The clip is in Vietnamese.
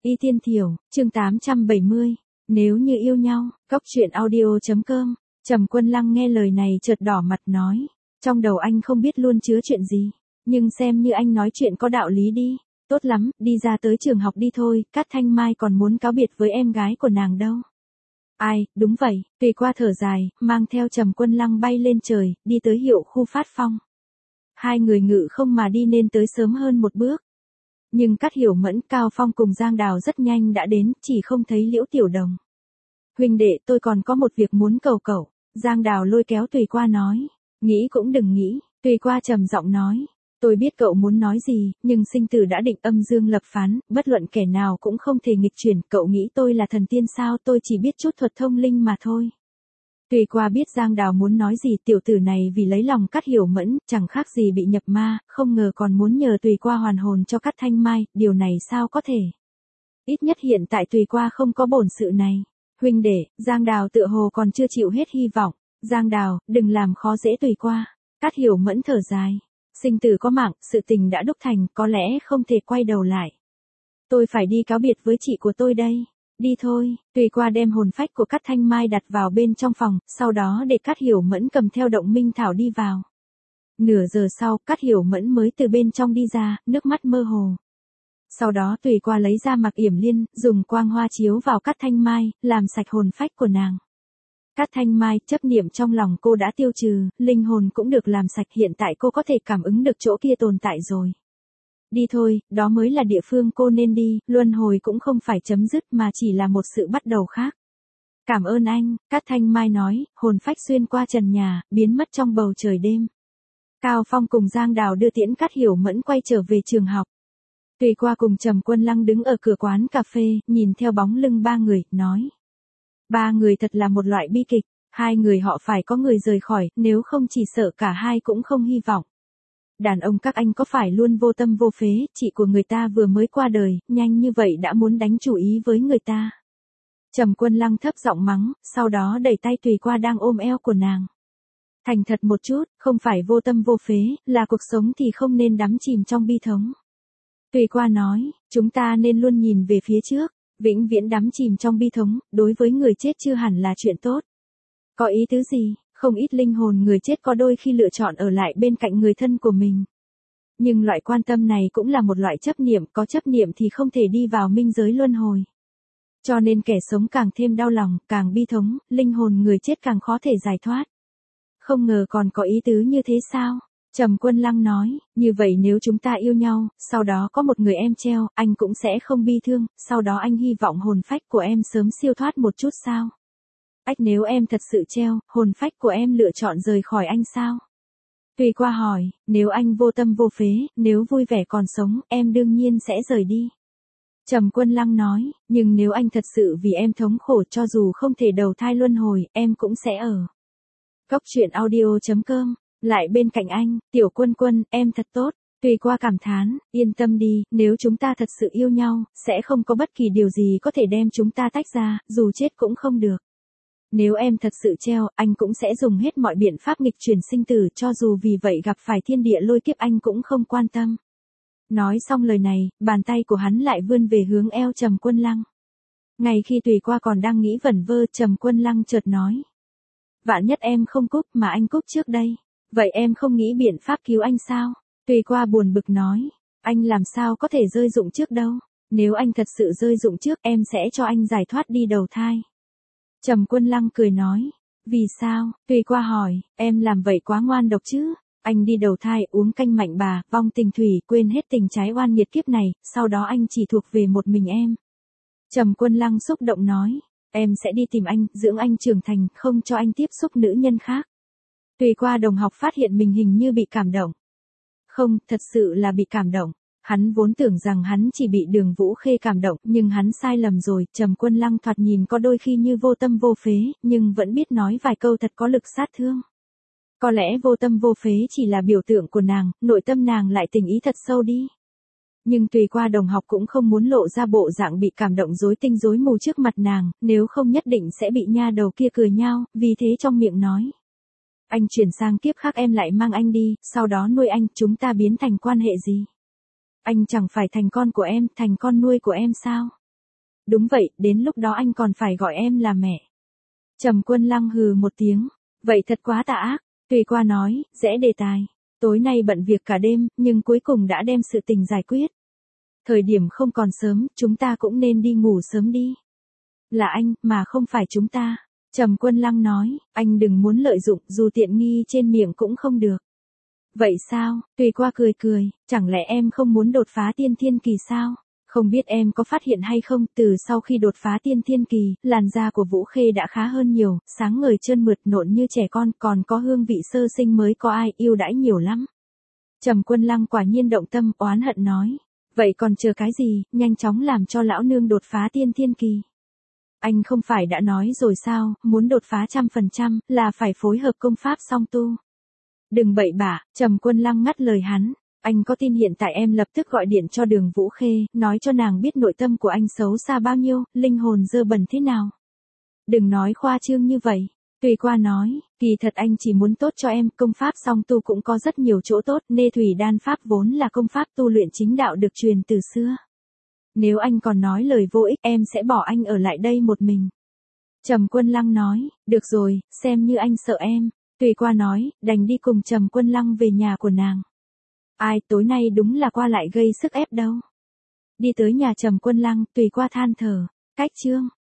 Y Tiên Thiểu, chương 870, nếu như yêu nhau, Cốc truyện audio.com. Trầm Quân Lăng nghe lời này chợt đỏ mặt nói, trong đầu anh không biết luôn chứa chuyện gì, nhưng xem như anh nói chuyện có đạo lý đi. Tốt lắm, đi ra tới trường học đi thôi, Cát Thanh Mai còn muốn cáo biệt với em gái của nàng đâu. Ai, đúng vậy, Tùy Qua thở dài, mang theo Trầm Quân Lăng bay lên trời, đi tới hiệu khu phát phong. Hai người ngự không mà đi nên tới sớm hơn một bước. Nhưng Cát Hiểu Mẫn, Cao Phong cùng Giang Đào rất nhanh đã đến, chỉ không thấy Liễu Tiểu Đồng. Huynh đệ, tôi còn có một việc muốn cầu cậu. Giang Đào lôi kéo Tùy Qua nói. Nghĩ cũng đừng nghĩ, Tùy Qua trầm giọng nói. Tôi biết cậu muốn nói gì, nhưng sinh tử đã định, âm dương lập phán, bất luận kẻ nào cũng không thể nghịch chuyển. Cậu nghĩ tôi là thần tiên sao? Tôi chỉ biết chút thuật thông linh mà thôi. Tùy Qua biết Giang Đào muốn nói gì, tiểu tử này vì lấy lòng Cát Hiểu Mẫn, chẳng khác gì bị nhập ma, không ngờ còn muốn nhờ Tùy Qua hoàn hồn cho Cát Thanh Mai, điều này sao có thể. Ít nhất hiện tại Tùy Qua không có bổn sự này. Huynh đệ, Giang Đào tựa hồ còn chưa chịu hết hy vọng. Giang Đào, đừng làm khó dễ Tùy Qua. Cát Hiểu Mẫn thở dài. Sinh tử có mạng, sự tình đã đúc thành, có lẽ không thể quay đầu lại. Tôi phải đi cáo biệt với chị của tôi đây. Đi thôi, Tùy Qua đem hồn phách của Cát Thanh Mai đặt vào bên trong phòng, sau đó để Cát Hiểu Mẫn cầm theo Động Minh Thảo đi vào. Nửa giờ sau, Cát Hiểu Mẫn mới từ bên trong đi ra, nước mắt mơ hồ. Sau đó Tùy Qua lấy ra Mạc Yểm Liên, dùng quang hoa chiếu vào Cát Thanh Mai, làm sạch hồn phách của nàng. Cát Thanh Mai, chấp niệm trong lòng cô đã tiêu trừ, linh hồn cũng được làm sạch, hiện tại cô có thể cảm ứng được chỗ kia tồn tại rồi. Đi thôi, đó mới là địa phương cô nên đi, luân hồi cũng không phải chấm dứt mà chỉ là một sự bắt đầu khác. Cảm ơn anh, Cát Thanh Mai nói, hồn phách xuyên qua trần nhà, biến mất trong bầu trời đêm. Cao Phong cùng Giang Đào đưa tiễn Cát Hiểu Mẫn quay trở về trường học. Tùy Qua cùng Trầm Quân Lăng đứng ở cửa quán cà phê, nhìn theo bóng lưng ba người, nói. Ba người thật là một loại bi kịch, hai người họ phải có người rời khỏi, nếu không chỉ sợ cả hai cũng không hy vọng. Đàn ông các anh có phải luôn vô tâm vô phế, chị của người ta vừa mới qua đời, nhanh như vậy đã muốn đánh chủ ý với người ta. Trầm Quân Lăng thấp giọng mắng, sau đó đẩy tay Tùy Qua đang ôm eo của nàng. Thành thật một chút, không phải vô tâm vô phế, là cuộc sống thì không nên đắm chìm trong bi thống. Tùy Qua nói, chúng ta nên luôn nhìn về phía trước, vĩnh viễn đắm chìm trong bi thống, đối với người chết chưa hẳn là chuyện tốt. Có ý tứ gì? Không ít linh hồn người chết có đôi khi lựa chọn ở lại bên cạnh người thân của mình. Nhưng loại quan tâm này cũng là một loại chấp niệm, có chấp niệm thì không thể đi vào minh giới luân hồi. Cho nên kẻ sống càng thêm đau lòng, càng bi thống, linh hồn người chết càng khó thể giải thoát. Không ngờ còn có ý tứ như thế sao? Trầm Quân Lăng nói, như vậy nếu chúng ta yêu nhau, sau đó có một người em treo, anh cũng sẽ không bi thương, sau đó anh hy vọng hồn phách của em sớm siêu thoát một chút sao? Nếu em thật sự treo, hồn phách của em lựa chọn rời khỏi anh sao? Tùy Qua hỏi, nếu anh vô tâm vô phế, nếu vui vẻ còn sống, em đương nhiên sẽ rời đi. Trầm Quân Lăng nói, nhưng nếu anh thật sự vì em thống khổ, cho dù không thể đầu thai luân hồi, em cũng sẽ ở. Cốc truyện audio.com, lại bên cạnh anh, Tiểu Quân Quân, em thật tốt. Tùy Qua cảm thán, yên tâm đi, nếu chúng ta thật sự yêu nhau, sẽ không có bất kỳ điều gì có thể đem chúng ta tách ra, dù chết cũng không được. Nếu em thật sự treo, anh cũng sẽ dùng hết mọi biện pháp nghịch chuyển sinh tử, cho dù vì vậy gặp phải thiên địa lôi kiếp anh cũng không quan tâm. Nói xong lời này, bàn tay của hắn lại vươn về hướng eo Trầm Quân Lăng. Ngay khi Tùy Qua còn đang nghĩ vẩn vơ, Trầm Quân Lăng chợt nói. Vạn nhất em không cúp mà anh cúp trước đây, vậy em không nghĩ biện pháp cứu anh sao? Tùy Qua buồn bực nói, anh làm sao có thể rơi dụng trước đâu, nếu anh thật sự rơi dụng trước em sẽ cho anh giải thoát đi đầu thai. Trầm Quân Lăng cười nói, vì sao? Tùy Qua hỏi, em làm vậy quá ngoan độc chứ, anh đi đầu thai uống canh mạnh bà, vong tình thủy, quên hết tình trái oan nghiệt kiếp này, sau đó anh chỉ thuộc về một mình em. Trầm Quân Lăng xúc động nói, em sẽ đi tìm anh, dưỡng anh trưởng thành, không cho anh tiếp xúc nữ nhân khác. Tùy Qua đồng học phát hiện mình hình như bị cảm động. Không, thật sự là bị cảm động. Hắn vốn tưởng rằng hắn chỉ bị Đường Vũ Khê cảm động, nhưng hắn sai lầm rồi. Trầm Quân Lăng thoạt nhìn có đôi khi như vô tâm vô phế, nhưng vẫn biết nói vài câu thật có lực sát thương. Có lẽ vô tâm vô phế chỉ là biểu tượng của nàng, nội tâm nàng lại tình ý thật sâu đi. Nhưng Tùy Qua đồng học cũng không muốn lộ ra bộ dạng bị cảm động rối tinh rối mù trước mặt nàng, nếu không nhất định sẽ bị nha đầu kia cười nhao, vì thế trong miệng nói. Anh chuyển sang kiếp khác em lại mang anh đi, sau đó nuôi anh, chúng ta biến thành quan hệ gì? Anh chẳng phải thành con của em, thành con nuôi của em sao? Đúng vậy, đến lúc đó anh còn phải gọi em là mẹ. Trầm Quân Lăng hừ một tiếng. Vậy thật quá tà ác. Tùy Qua nói, rẽ đề tài. Tối nay bận việc cả đêm, nhưng cuối cùng đã đem sự tình giải quyết. Thời điểm không còn sớm, chúng ta cũng nên đi ngủ sớm đi. Là anh, mà không phải chúng ta. Trầm Quân Lăng nói, anh đừng muốn lợi dụng, dù tiện nghi trên miệng cũng không được. Vậy sao? Tùy Qua cười cười, chẳng lẽ em không muốn đột phá tiên thiên kỳ sao? Không biết em có phát hiện hay không, từ sau khi đột phá tiên thiên kỳ, làn da của Vũ Khê đã khá hơn nhiều, sáng ngời trơn mượt nộn như trẻ con, còn có hương vị sơ sinh mới có ai yêu đãi nhiều lắm. Trầm Quân Lăng quả nhiên động tâm, oán hận nói. Vậy còn chờ cái gì, nhanh chóng làm cho lão nương đột phá tiên thiên kỳ. Anh không phải đã nói rồi sao, muốn đột phá 100% là phải phối hợp công pháp song tu. Đừng bậy bạ, Trầm Quân Lăng ngắt lời hắn. Anh có tin hiện tại em lập tức gọi điện cho Đường Vũ Khê, nói cho nàng biết nội tâm của anh xấu xa bao nhiêu, linh hồn dơ bẩn thế nào. Đừng nói khoa trương như vậy. Tùy Qua nói, kỳ thật anh chỉ muốn tốt cho em, công pháp song tu cũng có rất nhiều chỗ tốt, Nê Thủy Đan Pháp vốn là công pháp tu luyện chính đạo được truyền từ xưa. Nếu anh còn nói lời vô ích, em sẽ bỏ anh ở lại đây một mình. Trầm Quân Lăng nói, được rồi, xem như anh sợ em. Tùy Qua nói, đành đi cùng Trầm Quân Lăng về nhà của nàng. Ai, tối nay đúng là qua lại gây sức ép đâu. Đi tới nhà Trầm Quân Lăng, Tùy Qua than thở, cách chương.